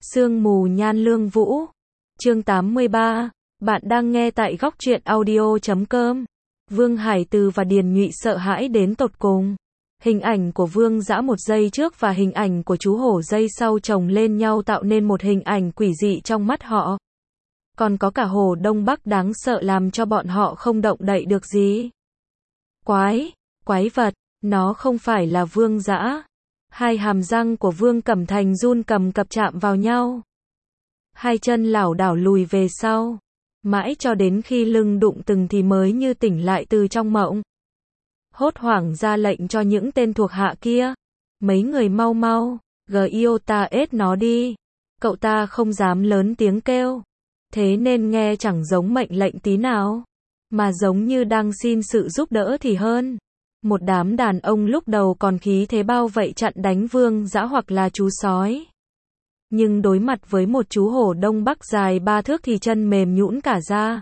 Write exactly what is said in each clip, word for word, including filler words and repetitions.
Sương mù nhan lương vũ. Chương tám mươi ba. Bạn đang nghe tại góc truyện audio chấm com. Vương Hải Từ và Điền Nhụy sợ hãi đến tột cùng. Hình ảnh của Vương Dã một giây trước và hình ảnh của chú hổ giây sau chồng lên nhau tạo nên một hình ảnh quỷ dị trong mắt họ. Còn có cả Hồ Đông Bắc đáng sợ làm cho bọn họ không động đậy được gì. Quái, quái vật, nó không phải là Vương Dã. Hai hàm răng của Vương Cẩm Thành run cầm cập chạm vào nhau. Hai chân lảo đảo lùi về sau. Mãi cho đến khi lưng đụng từng thì mới như tỉnh lại từ trong mộng. Hốt hoảng ra lệnh cho những tên thuộc hạ kia. Mấy người mau mau, giota ết nó đi. Cậu ta không dám lớn tiếng kêu. Thế nên nghe chẳng giống mệnh lệnh tí nào. Mà giống như đang xin sự giúp đỡ thì hơn. Một đám đàn ông lúc đầu còn khí thế bao vậy chặn đánh Vương Dã hoặc là chú sói. Nhưng đối mặt với một chú hổ Đông Bắc dài ba thước thì chân mềm nhũn cả ra.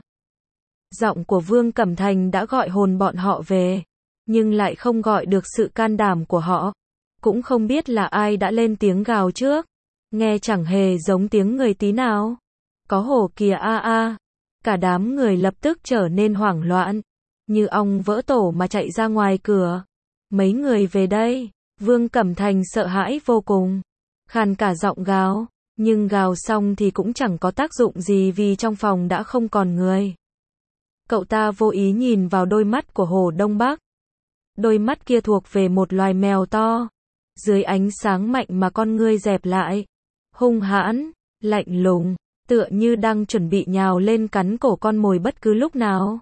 Giọng của Vương Cẩm Thành đã gọi hồn bọn họ về, nhưng lại không gọi được sự can đảm của họ. Cũng không biết là ai đã lên tiếng gào trước. Nghe chẳng hề giống tiếng người tí nào. Có hổ kìa a a. Cả đám người lập tức trở nên hoảng loạn. Như ong vỡ tổ mà chạy ra ngoài cửa. Mấy người về đây. Vương Cẩm Thành sợ hãi vô cùng. Khàn cả giọng gào. Nhưng gào xong thì cũng chẳng có tác dụng gì vì trong phòng đã không còn người. Cậu ta vô ý nhìn vào đôi mắt của Hồ Đông Bắc. Đôi mắt kia thuộc về một loài mèo to. Dưới ánh sáng mạnh mà con ngươi dẹp lại. Hung hãn, lạnh lùng, tựa như đang chuẩn bị nhào lên cắn cổ con mồi bất cứ lúc nào.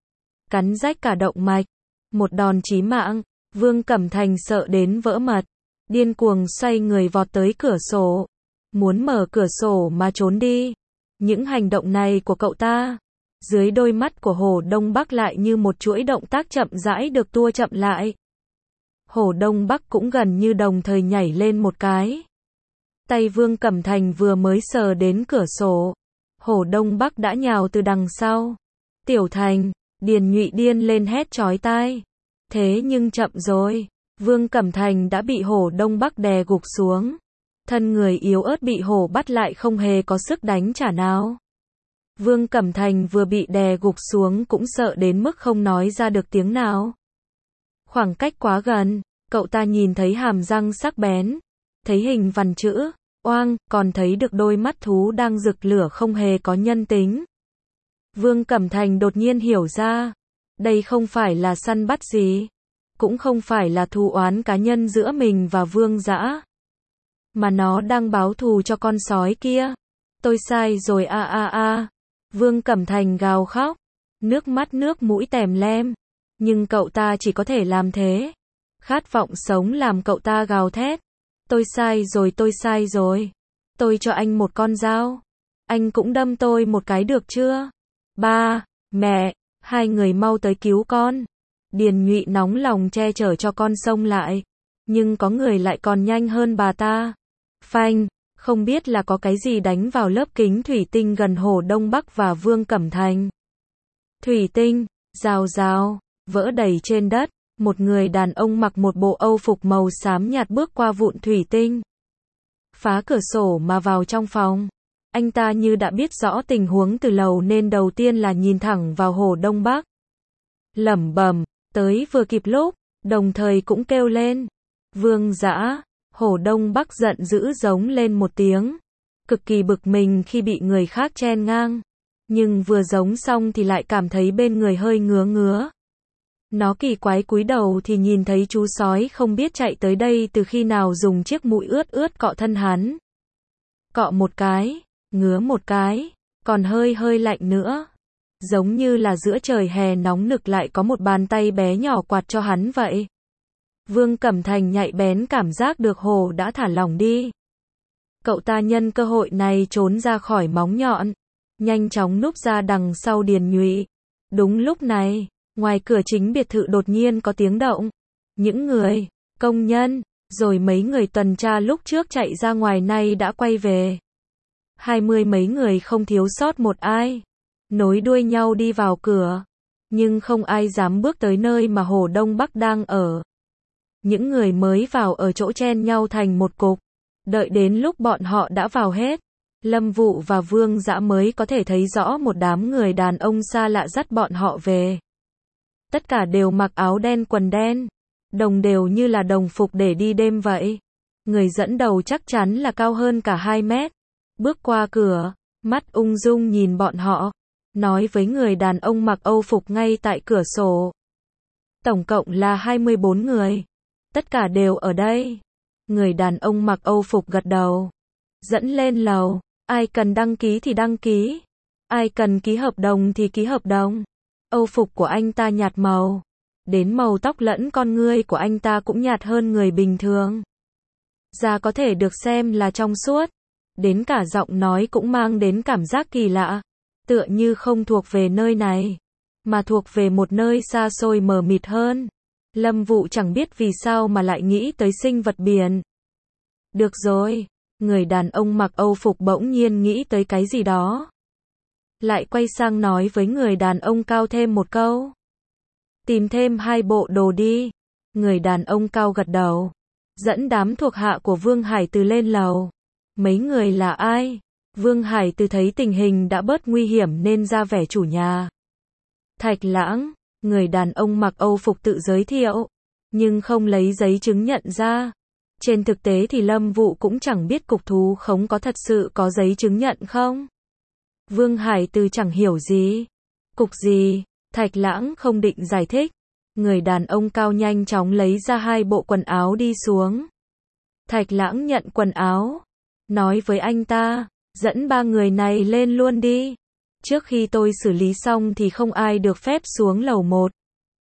Cắn rách cả động mạch. Một đòn chí mạng. Vương Cẩm Thành sợ đến vỡ mật. Điên cuồng xoay người vọt tới cửa sổ. Muốn mở cửa sổ mà trốn đi. Những hành động này của cậu ta, dưới đôi mắt của Hồ Đông Bắc lại như một chuỗi động tác chậm rãi được tua chậm lại. Hồ Đông Bắc cũng gần như đồng thời nhảy lên một cái. Tay Vương Cẩm Thành vừa mới sờ đến cửa sổ. Hồ Đông Bắc đã nhào từ đằng sau. Tiểu Thành, Điền Nhụy điên lên hét chói tai. Thế nhưng chậm rồi. Vương Cẩm Thành đã bị Hồ Đông Bắc đè gục xuống. Thân người yếu ớt bị hổ bắt lại không hề có sức đánh trả nào. Vương Cẩm Thành vừa bị đè gục xuống cũng sợ đến mức không nói ra được tiếng nào. Khoảng cách quá gần, cậu ta nhìn thấy hàm răng sắc bén, thấy hình vằn chữ, oang, còn thấy được đôi mắt thú đang rực lửa không hề có nhân tính. Vương Cẩm Thành đột nhiên hiểu ra, đây không phải là săn bắt gì, cũng không phải là thù oán cá nhân giữa mình và Vương Dã. Mà nó đang báo thù cho con sói kia. Tôi sai rồi a a a. Vương Cẩm Thành gào khóc. Nước mắt nước mũi tèm lem. Nhưng cậu ta chỉ có thể làm thế. Khát vọng sống làm cậu ta gào thét. Tôi sai rồi tôi sai rồi. Tôi cho anh một con dao. Anh cũng đâm tôi một cái được chưa? Ba, mẹ, hai người mau tới cứu con. Điền Nhụy nóng lòng che chở cho con xông lại. Nhưng có người lại còn nhanh hơn bà ta. Phanh, không biết là có cái gì đánh vào lớp kính thủy tinh gần Hồ Đông Bắc và Vương Cẩm Thành. Thủy tinh, rào rào, vỡ đầy trên đất. Một người đàn ông mặc một bộ âu phục màu xám nhạt bước qua vụn thủy tinh. Phá cửa sổ mà vào trong phòng. Anh ta như đã biết rõ tình huống từ lâu nên đầu tiên là nhìn thẳng vào Hồ Đông Bắc. Lẩm bẩm, tới vừa kịp lúc, đồng thời cũng kêu lên. Vương Dã. Hồ Đông Bắc giận dữ giống lên một tiếng. Cực kỳ bực mình khi bị người khác chen ngang. Nhưng vừa giống xong thì lại cảm thấy bên người hơi ngứa ngứa. Nó kỳ quái cúi đầu thì nhìn thấy chú sói không biết chạy tới đây từ khi nào dùng chiếc mũi ướt ướt cọ thân hắn. Cọ một cái, ngứa một cái, còn hơi hơi lạnh nữa. Giống như là giữa trời hè nóng nực lại có một bàn tay bé nhỏ quạt cho hắn vậy. Vương Cẩm Thành nhạy bén cảm giác được Hồ đã thả lỏng đi. Cậu ta nhân cơ hội này trốn ra khỏi móng nhọn, nhanh chóng núp ra đằng sau Điền Nhụy. Đúng lúc này, ngoài cửa chính biệt thự đột nhiên có tiếng động. Những người, công nhân, rồi mấy người tuần tra lúc trước chạy ra ngoài nay đã quay về. Hai mươi mấy người không thiếu sót một ai, nối đuôi nhau đi vào cửa. Nhưng không ai dám bước tới nơi mà Hồ Đông Bắc đang ở. Những người mới vào ở chỗ chen nhau thành một cục. Đợi đến lúc bọn họ đã vào hết, Lâm Vụ và Vương Dã mới có thể thấy rõ một đám người đàn ông xa lạ dắt bọn họ về. Tất cả đều mặc áo đen quần đen, đồng đều như là đồng phục để đi đêm vậy. Người dẫn đầu chắc chắn là cao hơn cả hai mét. Bước qua cửa, mắt ung dung nhìn bọn họ, nói với người đàn ông mặc Âu phục ngay tại cửa sổ. Tổng cộng là hai mươi bốn người. Tất cả đều ở đây. Người đàn ông mặc Âu phục gật đầu. Dẫn lên lầu, ai cần đăng ký thì đăng ký. Ai cần ký hợp đồng thì ký hợp đồng. Âu phục của anh ta nhạt màu. Đến màu tóc lẫn con ngươi của anh ta cũng nhạt hơn người bình thường. Da có thể được xem là trong suốt. Đến cả giọng nói cũng mang đến cảm giác kỳ lạ. Tựa như không thuộc về nơi này, mà thuộc về một nơi xa xôi mờ mịt hơn. Lâm Vụ chẳng biết vì sao mà lại nghĩ tới sinh vật biển. Được rồi, người đàn ông mặc Âu phục bỗng nhiên nghĩ tới cái gì đó. Lại quay sang nói với người đàn ông cao thêm một câu. Tìm thêm hai bộ đồ đi. Người đàn ông cao gật đầu. Dẫn đám thuộc hạ của Vương Hải Từ lên lầu. Mấy người là ai? Vương Hải Từ thấy tình hình đã bớt nguy hiểm nên ra vẻ chủ nhà. Thạch Lãng, người đàn ông mặc Âu phục tự giới thiệu, nhưng không lấy giấy chứng nhận ra. Trên thực tế thì Lâm Vụ cũng chẳng biết cục thú khống có thật sự có giấy chứng nhận không. Vương Hải Từ chẳng hiểu gì. Cục gì? Thạch Lãng không định giải thích. Người đàn ông cao nhanh chóng lấy ra hai bộ quần áo đi xuống. Thạch Lãng nhận quần áo, nói với anh ta, dẫn ba người này lên luôn đi. Trước khi tôi xử lý xong thì không ai được phép xuống lầu một.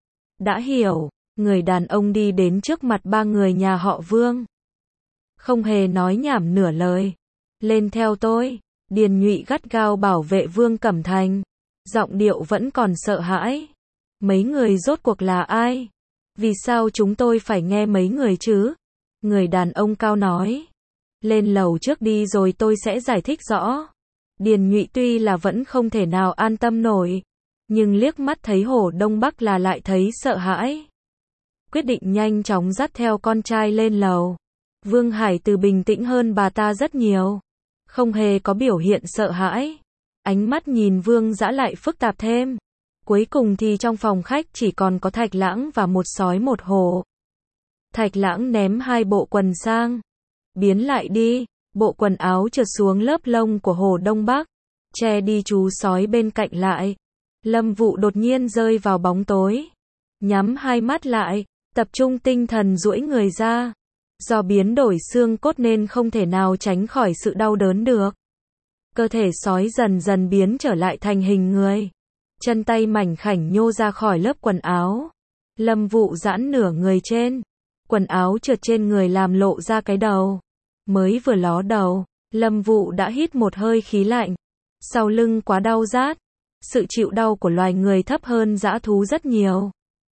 Đã hiểu, người đàn ông đi đến trước mặt ba người nhà họ Vương. Không hề nói nhảm nửa lời. Lên theo tôi. Điền Nhụy gắt gao bảo vệ Vương Cẩm Thành. Giọng điệu vẫn còn sợ hãi. Mấy người rốt cuộc là ai? Vì sao chúng tôi phải nghe mấy người chứ? Người đàn ông cao nói. Lên lầu trước đi rồi tôi sẽ giải thích rõ. Điền Nhụy tuy là vẫn không thể nào an tâm nổi, nhưng liếc mắt thấy Hồ Đông Bắc là lại thấy sợ hãi. Quyết định nhanh chóng dắt theo con trai lên lầu. Vương Hải Từ bình tĩnh hơn bà ta rất nhiều, không hề có biểu hiện sợ hãi. Ánh mắt nhìn Vương Dã lại phức tạp thêm. Cuối cùng thì trong phòng khách chỉ còn có Thạch Lãng và một sói một hổ. Thạch Lãng ném hai bộ quần sang. Biến lại đi. Bộ quần áo trượt xuống lớp lông của Hồ Đông Bắc, che đi chú sói bên cạnh lại. Lâm Vụ đột nhiên rơi vào bóng tối, nhắm hai mắt lại, tập trung tinh thần duỗi người ra. Do biến đổi xương cốt nên không thể nào tránh khỏi sự đau đớn được. Cơ thể sói dần dần biến trở lại thành hình người. Chân tay mảnh khảnh nhô ra khỏi lớp quần áo. Lâm Vụ giãn nửa người trên. Quần áo trượt trên người làm lộ ra cái đầu. Mới vừa ló đầu, Lâm Vụ đã hít một hơi khí lạnh. Sau lưng quá đau rát. Sự chịu đau của loài người thấp hơn dã thú rất nhiều.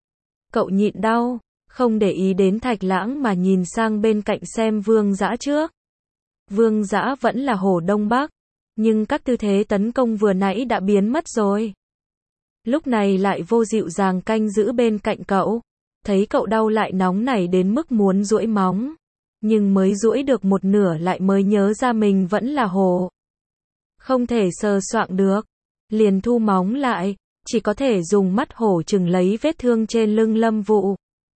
Cậu nhịn đau, không để ý đến Thạch Lãng mà nhìn sang bên cạnh xem Vương Dã trước. Vương Dã vẫn là Hồ Đông Bắc, nhưng các tư thế tấn công vừa nãy đã biến mất rồi. Lúc này lại vô dịu dàng canh giữ bên cạnh cậu. Thấy cậu đau lại nóng nảy đến mức muốn duỗi móng. Nhưng mới duỗi được một nửa lại mới nhớ ra mình vẫn là hổ. Không thể sờ soạng được. Liền thu móng lại, chỉ có thể dùng mắt hổ chừng lấy vết thương trên lưng Lâm Vụ.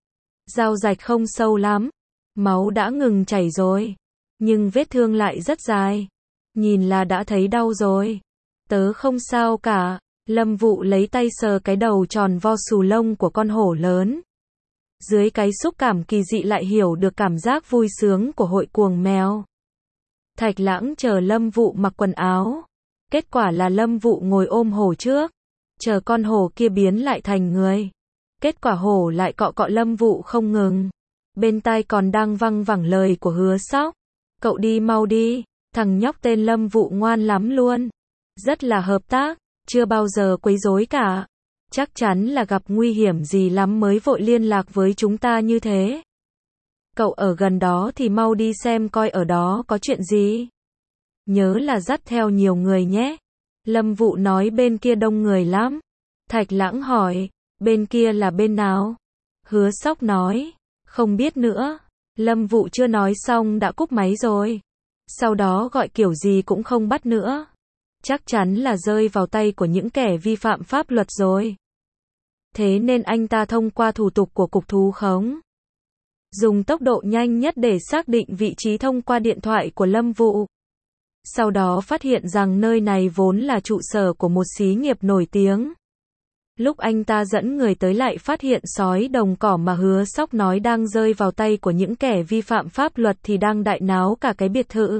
Dao rạch không sâu lắm. Máu đã ngừng chảy rồi. Nhưng vết thương lại rất dài. Nhìn là đã thấy đau rồi. Tớ không sao cả. Lâm Vụ lấy tay sờ cái đầu tròn vo xù lông của con hổ lớn. Dưới cái xúc cảm kỳ dị lại hiểu được cảm giác vui sướng của hội cuồng mèo. Thạch Lãng chờ Lâm Vụ mặc quần áo. Kết quả là Lâm Vụ ngồi ôm hổ trước. Chờ con hổ kia biến lại thành người. Kết quả hổ lại cọ cọ Lâm Vụ không ngừng. Bên tai còn đang văng vẳng lời của Hứa Sóc. Cậu đi mau đi. Thằng nhóc tên Lâm Vụ ngoan lắm luôn. Rất là hợp tác. Chưa bao giờ quấy rối cả. Chắc chắn là gặp nguy hiểm gì lắm mới vội liên lạc với chúng ta như thế. Cậu ở gần đó thì mau đi xem coi ở đó có chuyện gì. Nhớ là dắt theo nhiều người nhé. Lâm Vụ nói bên kia đông người lắm. Thạch Lãng hỏi, bên kia là bên nào? Hứa Sóc nói, không biết nữa. Lâm Vụ chưa nói xong đã cúp máy rồi. Sau đó gọi kiểu gì cũng không bắt nữa. Chắc chắn là rơi vào tay của những kẻ vi phạm pháp luật rồi. Thế nên anh ta thông qua thủ tục của cục thú khống, dùng tốc độ nhanh nhất để xác định vị trí thông qua điện thoại của Lâm Vụ. Sau đó phát hiện rằng nơi này vốn là trụ sở của một xí nghiệp nổi tiếng. Lúc anh ta dẫn người tới lại phát hiện sói đồng cỏ mà Hứa Sóc nói đang rơi vào tay của những kẻ vi phạm pháp luật thì đang đại náo cả cái biệt thự.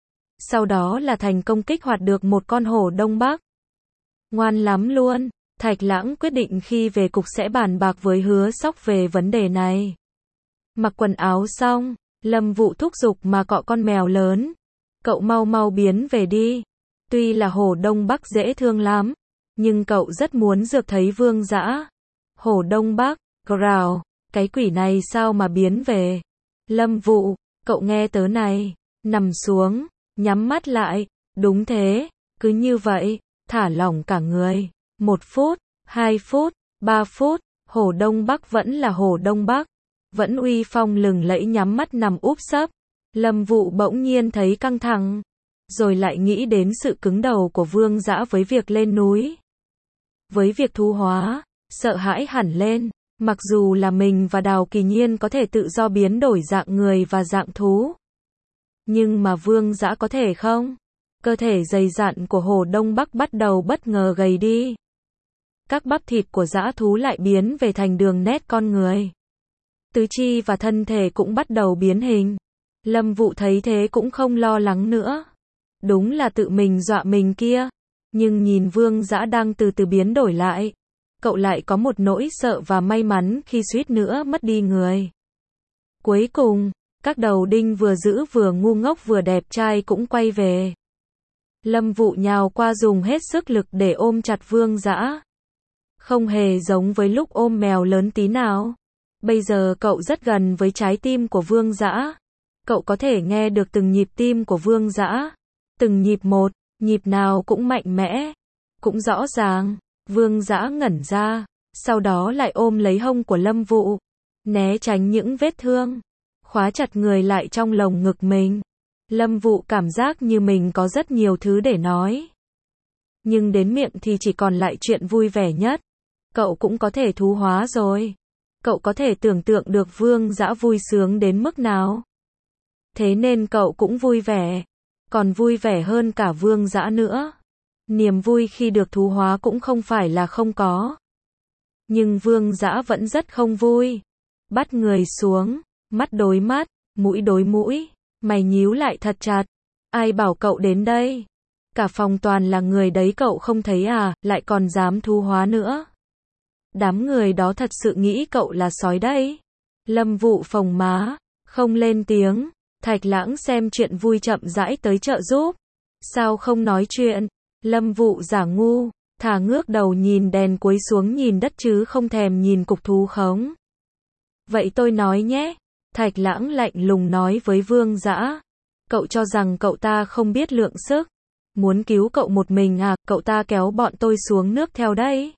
Sau đó là thành công kích hoạt được một con hổ Đông Bắc. Ngoan lắm luôn. Thạch Lãng quyết định khi về cục sẽ bàn bạc với Hứa Sóc về vấn đề này. Mặc quần áo xong, Lâm Vụ thúc giục mà cọ con mèo lớn. Cậu mau mau biến về đi. Tuy là hổ Đông Bắc dễ thương lắm, nhưng cậu rất muốn dược thấy Vương Dã. Hổ Đông Bắc, growl, cái quỷ này sao mà biến về? Lâm Vụ, cậu nghe tớ này, nằm xuống, nhắm mắt lại, đúng thế, cứ như vậy, thả lỏng cả người. Một phút, hai phút, ba phút, hổ Đông Bắc vẫn là hổ Đông Bắc, vẫn uy phong lừng lẫy nhắm mắt nằm úp sấp. Lâm Vụ bỗng nhiên thấy căng thẳng, rồi lại nghĩ đến sự cứng đầu của Vương Dã với việc lên núi. Với việc thú hóa, sợ hãi hẳn lên, mặc dù là mình và Đào Kỳ Nhiên có thể tự do biến đổi dạng người và dạng thú. Nhưng mà Vương Dã có thể không? Cơ thể dày dặn của hổ Đông Bắc bắt đầu bất ngờ gầy đi. Các bắp thịt của dã thú lại biến về thành đường nét con người. Tứ chi và thân thể cũng bắt đầu biến hình. Lâm Vụ thấy thế cũng không lo lắng nữa. Đúng là tự mình dọa mình kia. Nhưng nhìn Vương Dã đang từ từ biến đổi lại, cậu lại có một nỗi sợ và may mắn khi suýt nữa mất đi người. Cuối cùng, các đầu đinh vừa dữ vừa ngu ngốc vừa đẹp trai cũng quay về. Lâm Vụ nhào qua dùng hết sức lực để ôm chặt Vương Dã. Không hề giống với lúc ôm mèo lớn tí nào. Bây giờ cậu rất gần với trái tim của Vương Dã. Cậu có thể nghe được từng nhịp tim của Vương Dã. Từng nhịp một, nhịp nào cũng mạnh mẽ, cũng rõ ràng. Vương Dã ngẩn ra, sau đó lại ôm lấy hông của Lâm Vụ, né tránh những vết thương, khóa chặt người lại trong lồng ngực mình. Lâm Vụ cảm giác như mình có rất nhiều thứ để nói, nhưng đến miệng thì chỉ còn lại chuyện vui vẻ nhất. Cậu cũng có thể thú hóa rồi. Cậu có thể tưởng tượng được Vương Dã vui sướng đến mức nào. Thế nên cậu cũng vui vẻ, còn vui vẻ hơn cả Vương Dã nữa. Niềm vui khi được thú hóa cũng không phải là không có. Nhưng Vương Dã vẫn rất không vui. Bắt người xuống, mắt đối mắt, mũi đối mũi, mày nhíu lại thật chặt. Ai bảo cậu đến đây? Cả phòng toàn là người đấy cậu không thấy à, lại còn dám thú hóa nữa. Đám người đó thật sự nghĩ cậu là sói đấy. Lâm Vụ phồng má, không lên tiếng. Thạch Lãng xem chuyện vui chậm rãi tới trợ giúp. Sao không nói chuyện? Lâm Vụ giả ngu, thả ngước đầu nhìn đèn cuối xuống nhìn đất chứ không thèm nhìn cục thú khống. Vậy tôi nói nhé. Thạch Lãng lạnh lùng nói với Vương Dã. Cậu cho rằng cậu ta không biết lượng sức. Muốn cứu cậu một mình à, cậu ta kéo bọn tôi xuống nước theo đấy.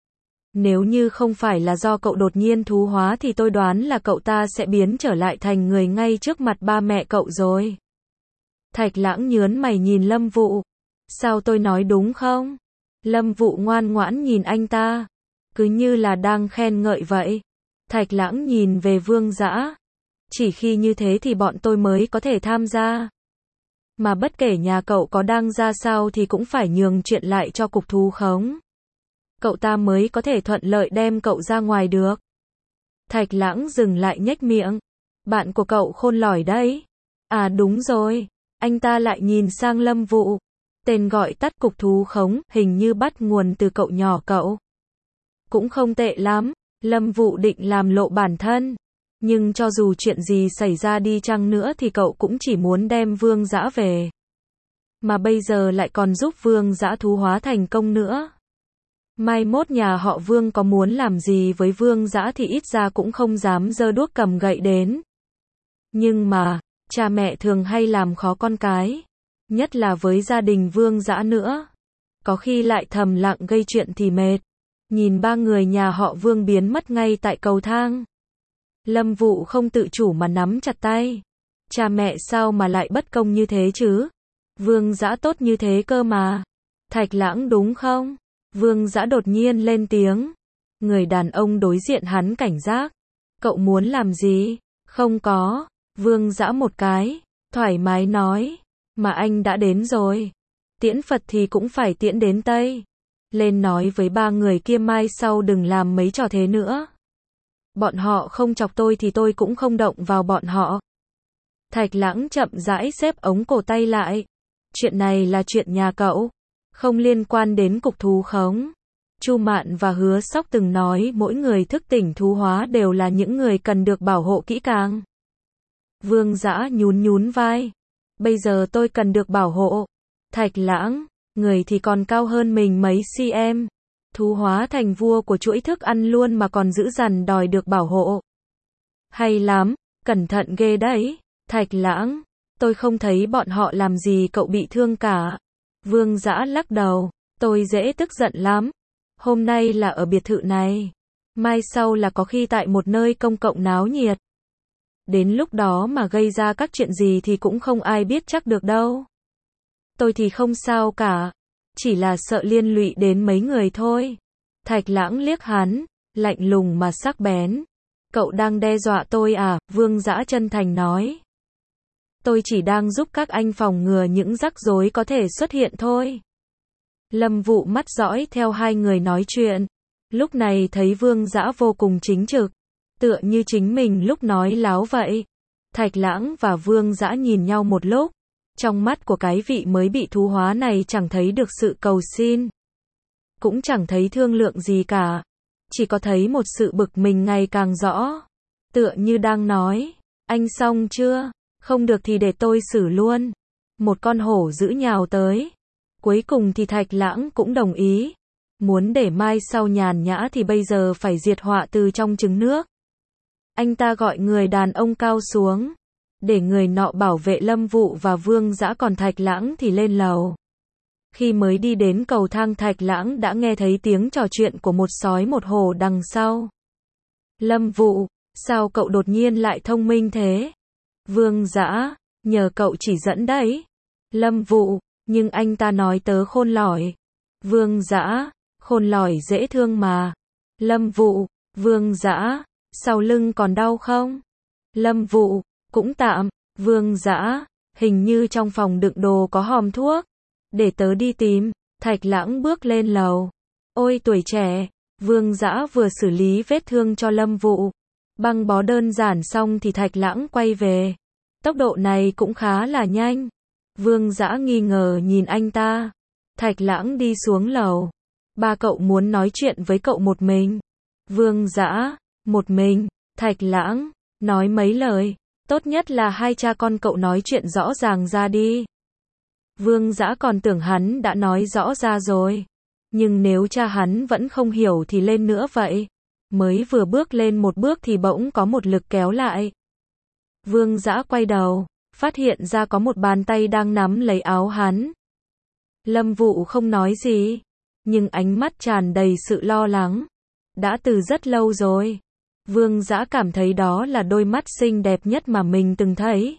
Nếu như không phải là do cậu đột nhiên thú hóa thì tôi đoán là cậu ta sẽ biến trở lại thành người ngay trước mặt ba mẹ cậu rồi. Thạch Lãng nhớn mày nhìn Lâm Vụ. Sao tôi nói đúng không? Lâm Vụ ngoan ngoãn nhìn anh ta, cứ như là đang khen ngợi vậy. Thạch Lãng nhìn về Vương Dã. Chỉ khi như thế thì bọn tôi mới có thể tham gia. Mà bất kể nhà cậu có đang ra sao thì cũng phải nhường chuyện lại cho cục thú khống. Cậu ta mới có thể thuận lợi đem cậu ra ngoài được. Thạch Lãng dừng lại nhếch miệng. Bạn của cậu khôn lỏi đấy. À đúng rồi. Anh ta lại nhìn sang Lâm Vụ. Tên gọi tắt cục thú khống, hình như bắt nguồn từ cậu nhỏ cậu. Cũng không tệ lắm. Lâm Vụ định làm lộ bản thân. Nhưng cho dù chuyện gì xảy ra đi chăng nữa thì cậu cũng chỉ muốn đem Vương Dã về. Mà bây giờ lại còn giúp Vương Dã thú hóa thành công nữa. Mai mốt nhà họ Vương có muốn làm gì với Vương Dã thì ít ra cũng không dám giơ đuốc cầm gậy đến. Nhưng mà, cha mẹ thường hay làm khó con cái. Nhất là với gia đình Vương Dã nữa. Có khi lại thầm lặng gây chuyện thì mệt. Nhìn ba người nhà họ Vương biến mất ngay tại cầu thang. Lâm Vụ không tự chủ mà nắm chặt tay. Cha mẹ sao mà lại bất công như thế chứ? Vương Dã tốt như thế cơ mà. Thạch Lãng đúng không? Vương Dã đột nhiên lên tiếng. Người đàn ông đối diện hắn cảnh giác. Cậu muốn làm gì? Không có. Vương Dã một cái, thoải mái nói. Mà anh đã đến rồi. Tiễn Phật thì cũng phải tiễn đến Tây. Lên nói với ba người kia mai sau đừng làm mấy trò thế nữa. Bọn họ không chọc tôi thì tôi cũng không động vào bọn họ. Thạch Lãng chậm rãi xếp ống cổ tay lại. Chuyện này là chuyện nhà cậu, không liên quan đến cục thú khống. Chu Mạn và Hứa Sóc từng nói mỗi người thức tỉnh thú hóa đều là những người cần được bảo hộ kỹ càng. Vương Dã nhún nhún vai. Bây giờ tôi cần được bảo hộ. Thạch Lãng, người thì còn cao hơn mình mấy cm. Thú hóa thành vua của chuỗi thức ăn luôn mà còn giữ dằn đòi được bảo hộ. Hay lắm, cẩn thận ghê đấy. Thạch Lãng, tôi không thấy bọn họ làm gì cậu bị thương cả. Vương Dã lắc đầu, tôi dễ tức giận lắm. Hôm nay là ở biệt thự này. Mai sau là có khi tại một nơi công cộng náo nhiệt. Đến lúc đó mà gây ra các chuyện gì thì cũng không ai biết chắc được đâu. Tôi thì không sao cả. Chỉ là sợ liên lụy đến mấy người thôi. Thạch Lãng liếc hắn, lạnh lùng mà sắc bén. Cậu đang đe dọa tôi à? Vương Dã chân thành nói. Tôi chỉ đang giúp các anh phòng ngừa những rắc rối có thể xuất hiện thôi. Lâm Vụ mắt dõi theo hai người nói chuyện. Lúc này thấy Vương Dã vô cùng chính trực. Tựa như chính mình lúc nói láo vậy. Thạch Lãng và Vương Dã nhìn nhau một lúc. Trong mắt của cái vị mới bị thú hóa này chẳng thấy được sự cầu xin. Cũng chẳng thấy thương lượng gì cả. Chỉ có thấy một sự bực mình ngày càng rõ. Tựa như đang nói. Anh xong chưa? Không được thì để tôi xử luôn. Một con hổ dữ nhào tới. Cuối cùng thì Thạch Lãng cũng đồng ý. Muốn để mai sau nhàn nhã thì bây giờ phải diệt họa từ trong trứng nước. Anh ta gọi người đàn ông cao xuống. Để người nọ bảo vệ Lâm Vụ và Vương Dã, còn Thạch Lãng thì lên lầu. Khi mới đi đến cầu thang, Thạch Lãng đã nghe thấy tiếng trò chuyện của một sói một hổ đằng sau. Lâm Vụ, sao cậu đột nhiên lại thông minh thế? Vương Dã, nhờ cậu chỉ dẫn đấy. Lâm Vụ, nhưng anh ta nói tớ khôn lỏi. Vương Dã, khôn lỏi dễ thương mà. Lâm Vụ, Vương Dã, sau lưng còn đau không? Lâm Vụ, cũng tạm. Vương Dã, hình như trong phòng đựng đồ có hòm thuốc. Để tớ đi tìm. Thạch Lãng bước lên lầu. Ôi tuổi trẻ. Vương Dã vừa xử lý vết thương cho Lâm Vụ. Băng bó đơn giản xong thì Thạch Lãng quay về. Tốc độ này cũng khá là nhanh. Vương Dã nghi ngờ nhìn anh ta. Thạch Lãng đi xuống lầu. Ba cậu muốn nói chuyện với cậu một mình. Vương Dã, một mình. Thạch Lãng, nói mấy lời. Tốt nhất là hai cha con cậu nói chuyện rõ ràng ra đi. Vương Dã còn tưởng hắn đã nói rõ ra rồi. Nhưng nếu cha hắn vẫn không hiểu thì lên nữa vậy. Mới vừa bước lên một bước thì bỗng có một lực kéo lại. Vương Dã quay đầu, phát hiện ra có một bàn tay đang nắm lấy áo hắn. Lâm Vụ không nói gì, nhưng ánh mắt tràn đầy sự lo lắng. Đã từ rất lâu rồi. Vương Dã cảm thấy đó là đôi mắt xinh đẹp nhất mà mình từng thấy.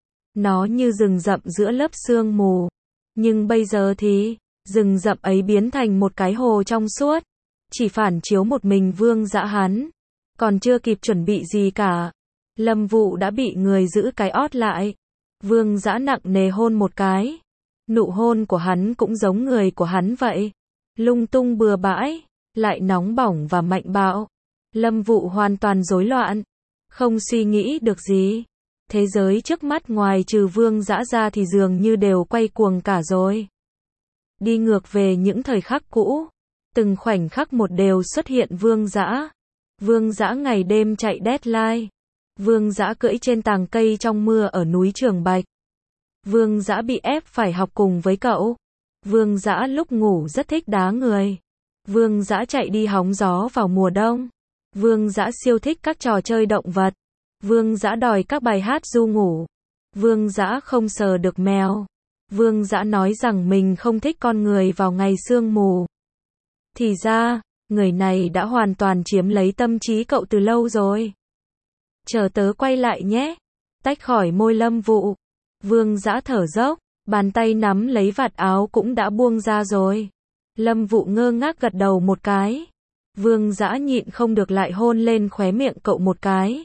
Nó như rừng rậm giữa lớp sương mù. Nhưng bây giờ thì, rừng rậm ấy biến thành một cái hồ trong suốt. Chỉ phản chiếu một mình Vương Dã hắn. Còn chưa kịp chuẩn bị gì cả. Lâm Vụ đã bị người giữ cái ót lại. Vương Dã nặng nề hôn một cái. Nụ hôn của hắn cũng giống người của hắn vậy. Lung tung bừa bãi, lại nóng bỏng và mạnh bạo. Lâm Vụ hoàn toàn rối loạn. Không suy nghĩ được gì. Thế giới trước mắt ngoài trừ Vương Dã ra thì dường như đều quay cuồng cả rồi. Đi ngược về những thời khắc cũ. Từng khoảnh khắc một đều xuất hiện Vương Dã. Vương Dã ngày đêm chạy deadline. Vương Dã cưỡi trên tàng cây trong mưa ở núi Trường Bạch. Vương Dã bị ép phải học cùng với cậu. Vương Dã lúc ngủ rất thích đá người. Vương Dã chạy đi hóng gió vào mùa đông. Vương Dã siêu thích các trò chơi động vật. Vương Dã đòi các bài hát ru ngủ. Vương Dã không sờ được mèo. Vương Dã nói rằng mình không thích con người vào ngày sương mù. Thì ra, người này đã hoàn toàn chiếm lấy tâm trí cậu từ lâu rồi. Chờ tớ quay lại nhé. tách khỏi môi Lâm Vũ. Vương Dã thở dốc, bàn tay nắm lấy vạt áo cũng đã buông ra rồi. Lâm Vũ ngơ ngác gật đầu một cái. Vương Dã nhịn không được lại hôn lên khóe miệng cậu một cái.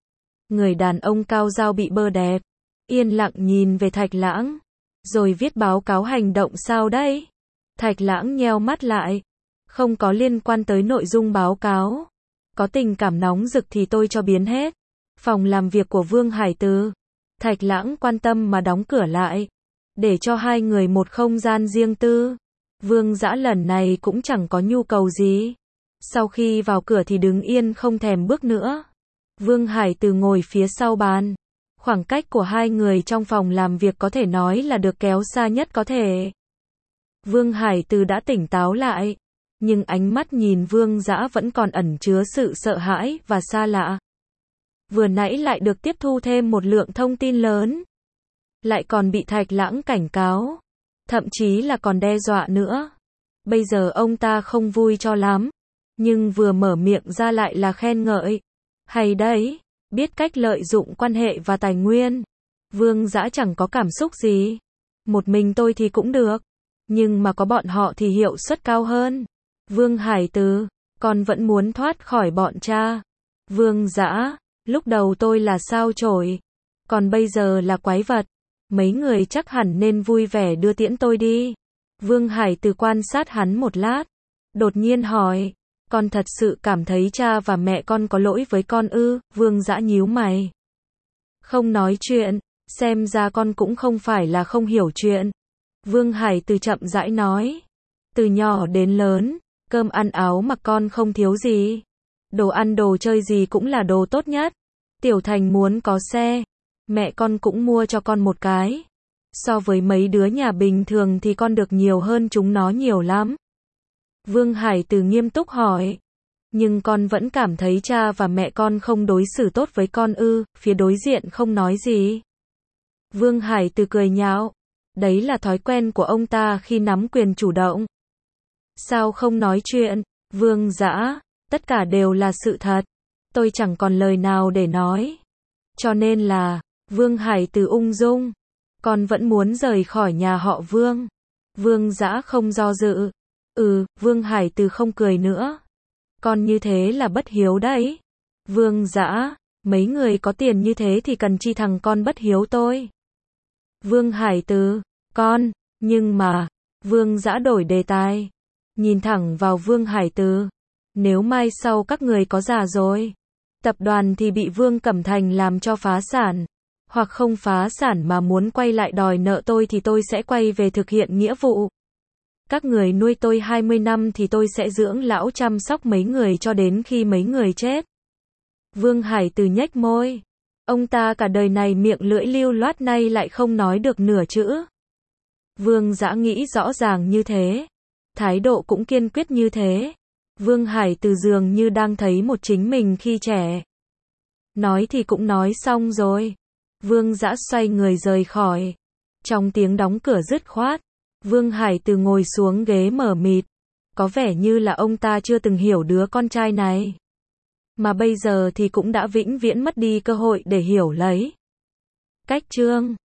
Người đàn ông cao rao bị bơ đẹp, yên lặng nhìn về Thạch Lãng, rồi viết báo cáo hành động sao đấy? Thạch Lãng nheo mắt lại, không có liên quan tới nội dung báo cáo. Có tình cảm nóng rực thì tôi cho biến hết. Phòng làm việc của Vương Hải Từ. Thạch Lãng quan tâm mà đóng cửa lại, để cho hai người một không gian riêng tư. Vương Dã lần này cũng chẳng có nhu cầu gì. Sau khi vào cửa thì đứng yên không thèm bước nữa. Vương Hải Từ ngồi phía sau bàn. Khoảng cách của hai người trong phòng làm việc có thể nói là được kéo xa nhất có thể. Vương Hải Từ đã tỉnh táo lại, nhưng ánh mắt nhìn Vương Dã vẫn còn ẩn chứa sự sợ hãi và xa lạ. Vừa nãy lại được tiếp thu thêm một lượng thông tin lớn, lại còn bị Thạch Lãng cảnh cáo, thậm chí là còn đe dọa nữa. Bây giờ ông ta không vui cho lắm, nhưng vừa mở miệng ra lại là khen ngợi. Hay đấy, biết cách lợi dụng quan hệ và tài nguyên. Vương Dã chẳng có cảm xúc gì. Một mình tôi thì cũng được, nhưng mà có bọn họ thì hiệu suất cao hơn. Vương Hải Từ, con vẫn muốn thoát khỏi bọn cha. Vương Dã, lúc đầu tôi là sao chổi, còn bây giờ là quái vật. Mấy người chắc hẳn nên vui vẻ đưa tiễn tôi đi. Vương Hải Từ quan sát hắn một lát, đột nhiên hỏi, con thật sự cảm thấy cha và mẹ con có lỗi với con ư? Vương Dã nhíu mày, không nói chuyện, xem ra con cũng không phải là không hiểu chuyện. Vương Hải Từ chậm rãi nói, từ nhỏ đến lớn, cơm ăn áo mặc con không thiếu gì. Đồ ăn đồ chơi gì cũng là đồ tốt nhất. Tiểu Thành muốn có xe, mẹ con cũng mua cho con một cái. So với mấy đứa nhà bình thường thì con được nhiều hơn chúng nó nhiều lắm. Vương Hải Từ nghiêm túc hỏi, nhưng con vẫn cảm thấy cha và mẹ con không đối xử tốt với con ư? Phía đối diện không nói gì. Vương Hải Từ cười nhạo, đấy là thói quen của ông ta khi nắm quyền chủ động. Sao không nói chuyện? Vương Dã, tất cả đều là sự thật. Tôi chẳng còn lời nào để nói. Cho nên là, Vương Hải Từ ung dung, con vẫn muốn rời khỏi nhà họ Vương. Vương Dã không do dự. Ừ, Vương Hải Từ không cười nữa. Con như thế là bất hiếu đấy. Vương Dã, mấy người có tiền như thế thì cần chi thằng con bất hiếu tôi. Vương Hải Từ, con, nhưng mà, Vương Dã đổi đề tài, nhìn thẳng vào Vương Hải Từ. Nếu mai sau các người có già rồi, tập đoàn thì bị Vương Cẩm Thành làm cho phá sản, hoặc không phá sản mà muốn quay lại đòi nợ tôi thì tôi sẽ quay về thực hiện nghĩa vụ. Các người nuôi tôi hai mươi năm thì tôi sẽ dưỡng lão chăm sóc mấy người cho đến khi mấy người chết. Vương Hải Từ nhếch môi. Ông ta cả đời này miệng lưỡi lưu loát nay lại không nói được nửa chữ. Vương Dã nghĩ rõ ràng như thế, thái độ cũng kiên quyết như thế. Vương Hải Từ dường như đang thấy một chính mình khi trẻ. Nói thì cũng nói xong rồi. Vương Dã xoay người rời khỏi. Trong tiếng đóng cửa dứt khoát, Vương Hải Từ ngồi xuống ghế mờ mịt. Có vẻ như là ông ta chưa từng hiểu đứa con trai này. Mà bây giờ thì cũng đã vĩnh viễn mất đi cơ hội để hiểu lấy. Cách chương